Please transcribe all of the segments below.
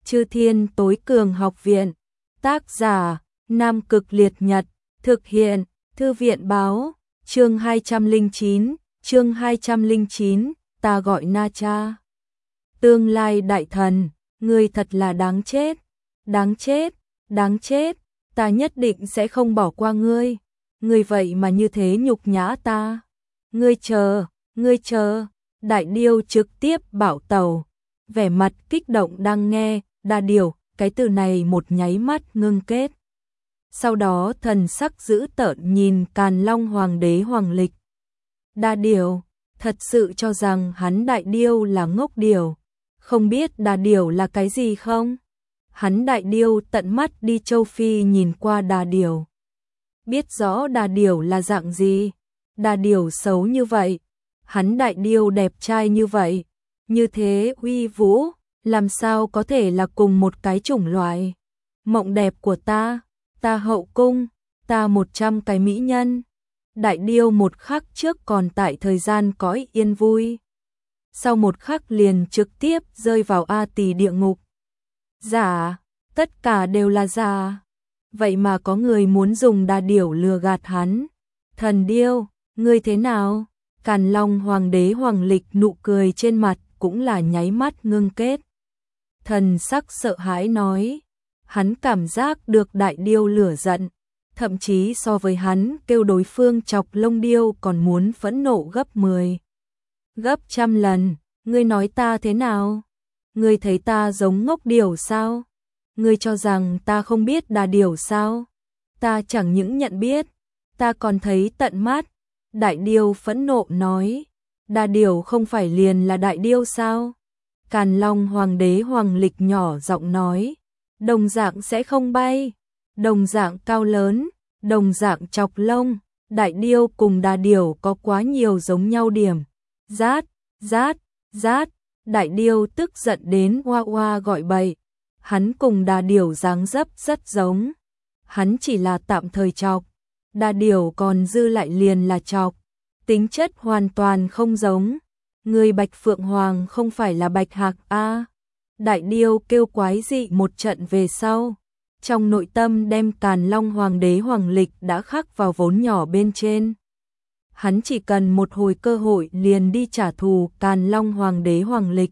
Chư Thiên Tối Cường Học Viện. Tác giả: Nam Cực Liệt Nhật. Thực hiện: Thư viện báo. Chương 209, ta gọi Na Cha. Tương lai đại thần, ngươi thật là đáng chết, đáng chết, đáng chết, ta nhất định sẽ không bỏ qua ngươi. Ngươi vậy mà như thế nhục nhã ta. Ngươi chờ, Đại Điêu trực tiếp bảo tàu, vẻ mặt kích động đang nghe, Đa Điểu, cái từ này một nháy mắt ngưng kết. Sau đó thần sắc dữ tợn nhìn Càn Long Hoàng đế Hoàng Lịch. Đa Điểu, thật sự cho rằng hắn Đại Điêu là ngốc điểu, không biết Đa Điểu là cái gì không? Hắn Đại Điêu tận mắt đi châu Phi nhìn qua Đa Điểu, biết rõ Đa Điểu là dạng gì. Đa Điểu xấu như vậy, hắn Đại Điêu đẹp trai như vậy, như thế uy vũ, làm sao có thể là cùng một cái chủng loại. Mộng đẹp của ta hậu cung, ta 100 cái mỹ nhân. Đại Điêu một khắc trước còn tại thời gian cõi yên vui, sau một khắc liền trực tiếp rơi vào A Tỳ địa ngục. Giả, tất cả đều là giả. Vậy mà có người muốn dùng Đa Điểu lừa gạt hắn. Thần Điêu, ngươi thế nào? Càn Long Hoàng đế Hoàng Lịch nụ cười trên mặt cũng là nháy mắt ngưng kết. Thần sắc sợ hãi nói, hắn cảm giác được Đại Điêu lửa giận, thậm chí so với hắn kêu đối phương chọc lông điêu còn muốn phẫn nộ gấp 10, gấp trăm lần. Ngươi nói ta thế nào? Ngươi thấy ta giống ngốc điểu sao? Ngươi cho rằng ta không biết Đa Điểu sao? Ta chẳng những nhận biết, ta còn thấy tận mắt. Đại Điêu phẫn nộ nói, Đa Điểu không phải liền là Đại Điêu sao? Càn Long Hoàng đế Hoàng Lịch nhỏ giọng nói, đồng dạng sẽ không bay, đồng dạng cao lớn, đồng dạng chọc lông. Đại Điêu cùng Đa Điểu có quá nhiều giống nhau điểm. Rát, rát, rát. Đại Điêu tức giận đến oa oa gọi bậy. Hắn cùng Đa Điểu dáng dấp rất giống, hắn chỉ là tạm thời chọc, Đa Điểu còn dư lại liền là chọc, tính chất hoàn toàn không giống. Người Bạch Phượng Hoàng không phải là Bạch Hạc a? Đại Điêu kêu quái dị một trận về sau, trong nội tâm đem Càn Long Hoàng đế Hoàng Lịch đã khắc vào vốn nhỏ bên trên. Hắn chỉ cần một hồi cơ hội liền đi trả thù Càn Long Hoàng đế Hoàng Lịch.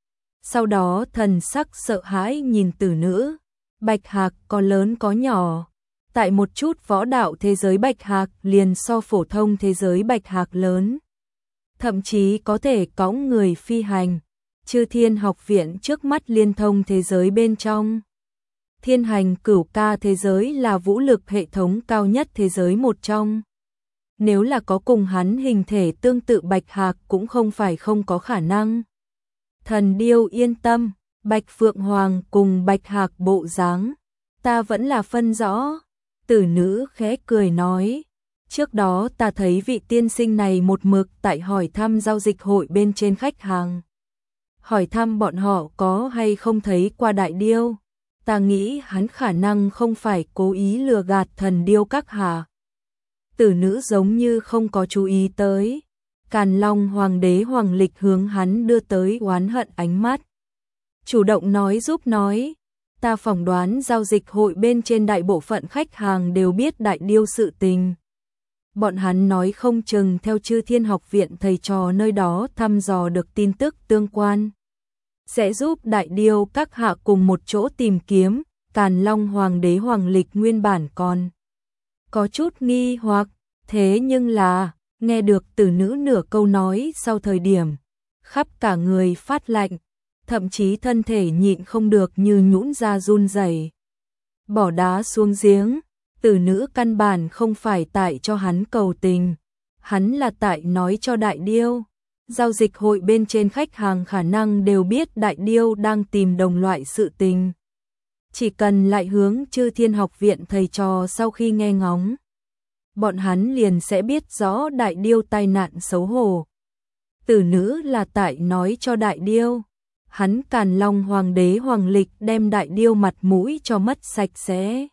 Sau đó thần sắc sợ hãi nhìn tử nữ, Bạch Hạc có lớn có nhỏ. Tại một chút võ đạo thế giới Bạch Hạc liền so phổ thông thế giới Bạch Hạc lớn, thậm chí có thể cõng người phi hành. Chư Thiên Học Viện trước mắt liên thông thế giới bên trong. Thiên Hành Cửu Ca thế giới là vũ lực hệ thống cao nhất thế giới một trong. Nếu là có cùng hắn hình thể tương tự Bạch Hạc cũng không phải không có khả năng. Thần Điêu yên tâm, Bạch Phượng Hoàng cùng Bạch Hạc bộ dáng, ta vẫn là phân rõ. Tử nữ khẽ cười nói, trước đó ta thấy vị tiên sinh này một mực tại hỏi thăm giao dịch hội bên trên khách hàng. Hỏi thăm bọn họ có hay không thấy qua Đại Điêu. Ta nghĩ hắn khả năng không phải cố ý lừa gạt Thần Điêu các hạ. Tử nữ giống như không có chú ý tới. Càn Long Hoàng đế Hoàng Lịch hướng hắn đưa tới oán hận ánh mắt, chủ động nói giúp nói, ta phỏng đoán giao dịch hội bên trên đại bộ phận khách hàng đều biết Đại Điêu sự tình. Bọn hắn nói không chừng theo Chư Thiên Học Viện thầy trò nơi đó thăm dò được tin tức tương quan, sẽ giúp Đại Điêu các hạ cùng một chỗ tìm kiếm. Càn Long Hoàng đế Hoàng Lịch nguyên bản còn có chút nghi hoặc, thế nhưng là nghe được tử nữ nửa câu nói sau thời điểm, khắp cả người phát lạnh, thậm chí thân thể nhịn không được như nhũn ra run rẩy. Bỏ đá xuống giếng, tử nữ căn bản không phải tại cho hắn cầu tình, hắn là tại nói cho Đại Điêu. Giao dịch hội bên trên khách hàng khả năng đều biết Đại Điêu đang tìm đồng loại sự tình. Chỉ cần lại hướng Chư Thiên Học Viện thầy trò sau khi nghe ngóng, bọn hắn liền sẽ biết rõ Đại Điêu tai nạn xấu hổ. Tử nữ là tại nói cho Đại Điêu, hắn Càn Long Hoàng đế Hoàng Lịch đem Đại Điêu mặt mũi cho mất sạch sẽ,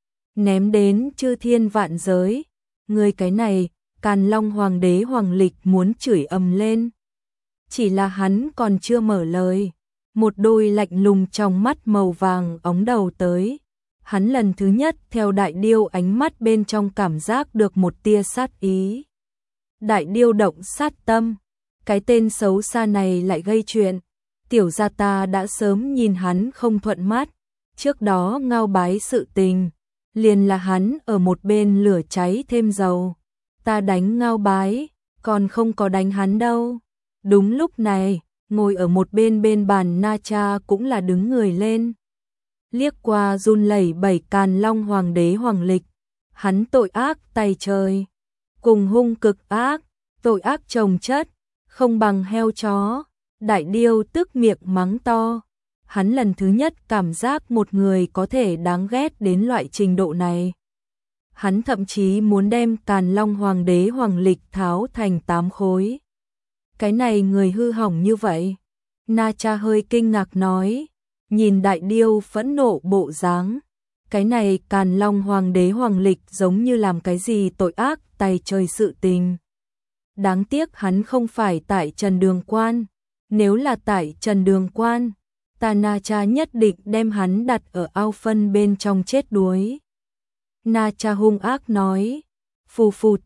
ném đến chư thiên vạn giới. Người cái này, Càn Long Hoàng đế Hoàng Lịch muốn chửi ầm lên. Chỉ là hắn còn chưa mở lời, một đôi lạnh lùng trong mắt màu vàng óng đầu tới. Hắn lần thứ nhất theo Đại Điêu ánh mắt bên trong cảm giác được một tia sát ý. Đại Điêu động sát tâm, cái tên xấu xa này lại gây chuyện. Tiểu gia ta đã sớm nhìn hắn không thuận mắt, trước đó Ngao Bái sự tình, liền là hắn ở một bên lửa cháy thêm dầu. Ta đánh Ngao Bái, còn không có đánh hắn đâu. Đúng lúc này, ngồi ở một bên bàn Na Cha cũng là đứng người lên. Liếc qua run lẩy bẩy Càn Long Hoàng đế Hoàng Lịch, hắn tội ác tày trời, cùng hung cực ác, tội ác chồng chất, không bằng heo chó. Đại Điêu tức miệng mắng to. Hắn lần thứ nhất cảm giác một người có thể đáng ghét đến loại trình độ này. Hắn thậm chí muốn đem Càn Long Hoàng đế Hoàng Lịch tháo thành 8 khối. Cái này người hư hỏng như vậy. Na Cha hơi kinh ngạc nói, nhìn Đại Điêu phẫn nộ bộ dáng. Cái này Càn Long Hoàng đế Hoàng Lịch giống như làm cái gì tội ác tày trời sự tình. Đáng tiếc hắn không phải tại Trần Đường Quan. Nếu là tại Trần Đường Quan, ta Na Cha nhất định đem hắn đặt ở ao phân bên trong chết đuối. Na Cha hung ác nói, phù phù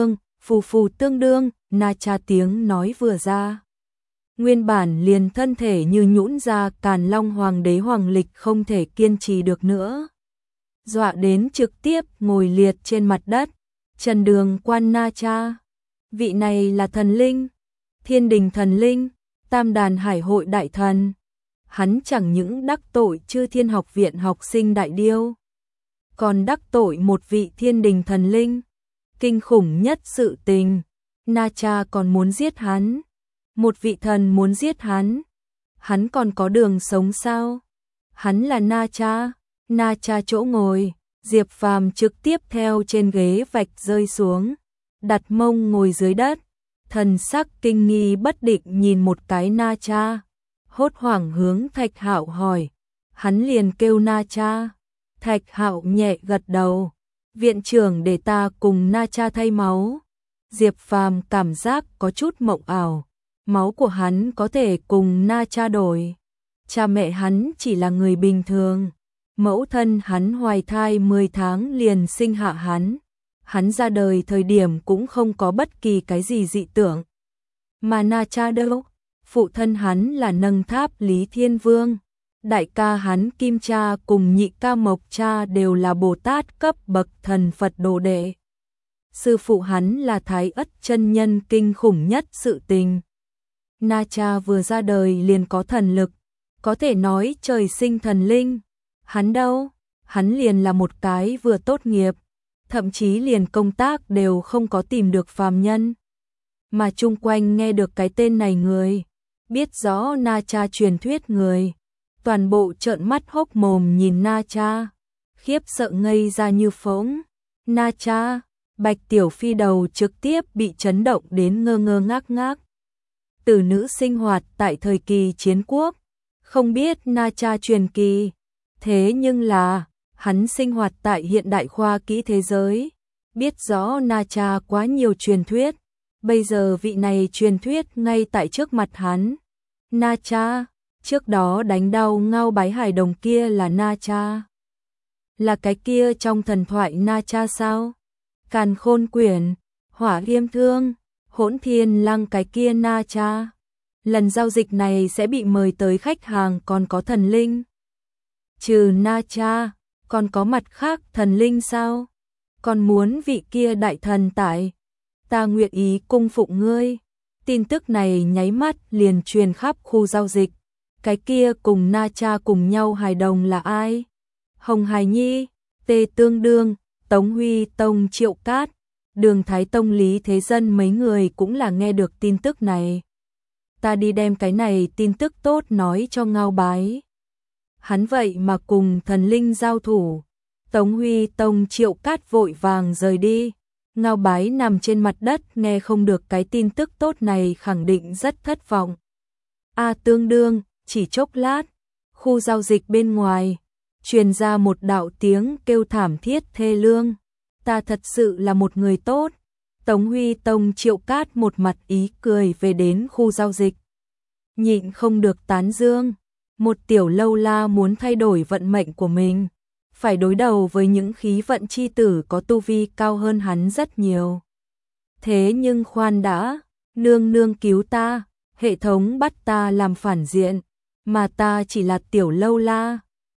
tương đương, Na Cha tiếng nói vừa ra. Nguyên bản liền thân thể như nhũn ra Càn Long Hoàng đế Hoàng Lịch không thể kiên trì được nữa. Dọa đến trực tiếp ngồi liệt trên mặt đất. Trần Đường Quan Na Cha, vị này là thần linh, Thiên Đình thần linh, Tam Đàn Hải hội đại thần. Hắn chẳng những đắc tội Chư Thiên Học viện học sinh Đại Điêu, còn đắc tội một vị Thiên Đình thần linh. Kinh khủng nhất sự tình, Na Cha còn muốn giết hắn. Một vị thần muốn giết hắn. Hắn còn có đường sống sao? Hắn là Na Cha. Na Cha chỗ ngồi, Diệp Phàm trực tiếp theo trên ghế vạch rơi xuống, đặt mông ngồi dưới đất. Thần sắc kinh nghi bất định nhìn một cái Na Cha, hốt hoảng hướng Thạch Hạo hỏi. Hắn liền kêu Na Cha. Thạch Hạo nhẹ gật đầu. Viện trưởng để ta cùng Na Cha thay máu. Diệp Phàm cảm giác có chút mộng ảo. Máu của hắn có thể cùng Na Cha đổi. Cha mẹ hắn chỉ là người bình thường. Mẫu thân hắn hoài thai 10 tháng liền sinh hạ hắn. Hắn ra đời thời điểm cũng không có bất kỳ cái gì dị tưởng. Mà Na Cha đâu? Phụ thân hắn là Nâng Tháp Lý Thiên Vương. Đại ca hắn Kim Cha cùng nhị ca Mộc Cha đều là Bồ Tát cấp bậc thần Phật đồ đệ. Sư phụ hắn là Thái Ất chân nhân kinh khủng nhất sự tình. Na Cha vừa ra đời liền có thần lực, có thể nói trời sinh thần linh. Hắn đâu? Hắn liền là một cái vừa tốt nghiệp, thậm chí liền công tác đều không có tìm được phàm nhân. Mà chung quanh nghe được cái tên này người, biết rõ Na Cha truyền thuyết người, toàn bộ trợn mắt hốc mồm nhìn Na Cha, khiếp sợ ngây ra như phỗng. Na Cha, Bạch Tiểu Phi đầu trực tiếp bị chấn động đến ngơ ngơ ngác ngác. Tử nữ sinh hoạt tại thời kỳ chiến quốc, không biết Na Cha truyền kỳ, thế nhưng là hắn sinh hoạt tại hiện đại khoa kỹ thế giới, biết rõ Na Cha quá nhiều truyền thuyết, bây giờ vị này truyền thuyết ngay tại trước mặt hắn. Na Cha, trước đó đánh đau Ngao Bái Hải đồng kia là Na Cha. Là cái kia trong thần thoại Na Cha sao? Càn Khôn Quyển, Hỏa Viêm Thương, Hỗn Thiên Lăng cái kia Na Cha. Lần giao dịch này sẽ bị mời tới khách hàng còn có thần linh. Trừ Na Cha, còn có mặt khác thần linh sao? Còn muốn vị kia đại thần tại. Ta nguyện ý cung phụng ngươi. Tin tức này nháy mắt liền truyền khắp khu giao dịch. Cái kia cùng Na Cha cùng nhau hài đồng là ai? Hồng Hải Nhi, Tê Tương Đương, Tống Huy Tông Triệu Cát, Đường Thái Tông Lý Thế Dân mấy người cũng là nghe được tin tức này. Ta đi đem cái này tin tức tốt nói cho Ngao Bái. Hắn vậy mà cùng thần linh giao thủ. Tống Huy Tông Triệu Cát vội vàng rời đi. Ngao Bái nằm trên mặt đất nghe không được cái tin tức tốt này khẳng định rất thất vọng. Tương đương, chỉ chốc lát, khu giao dịch bên ngoài, truyền ra một đạo tiếng kêu thảm thiết thê lương. Ta thật sự là một người tốt. Tống Huy Tông Triệu Cát một mặt ý cười về đến khu giao dịch. Nhịn không được tán dương. Một tiểu lâu la muốn thay đổi vận mệnh của mình, phải đối đầu với những khí vận chi tử có tu vi cao hơn hắn rất nhiều. Thế nhưng khoan đã, nương nương cứu ta, hệ thống bắt ta làm phản diện, mà ta chỉ là tiểu lâu la.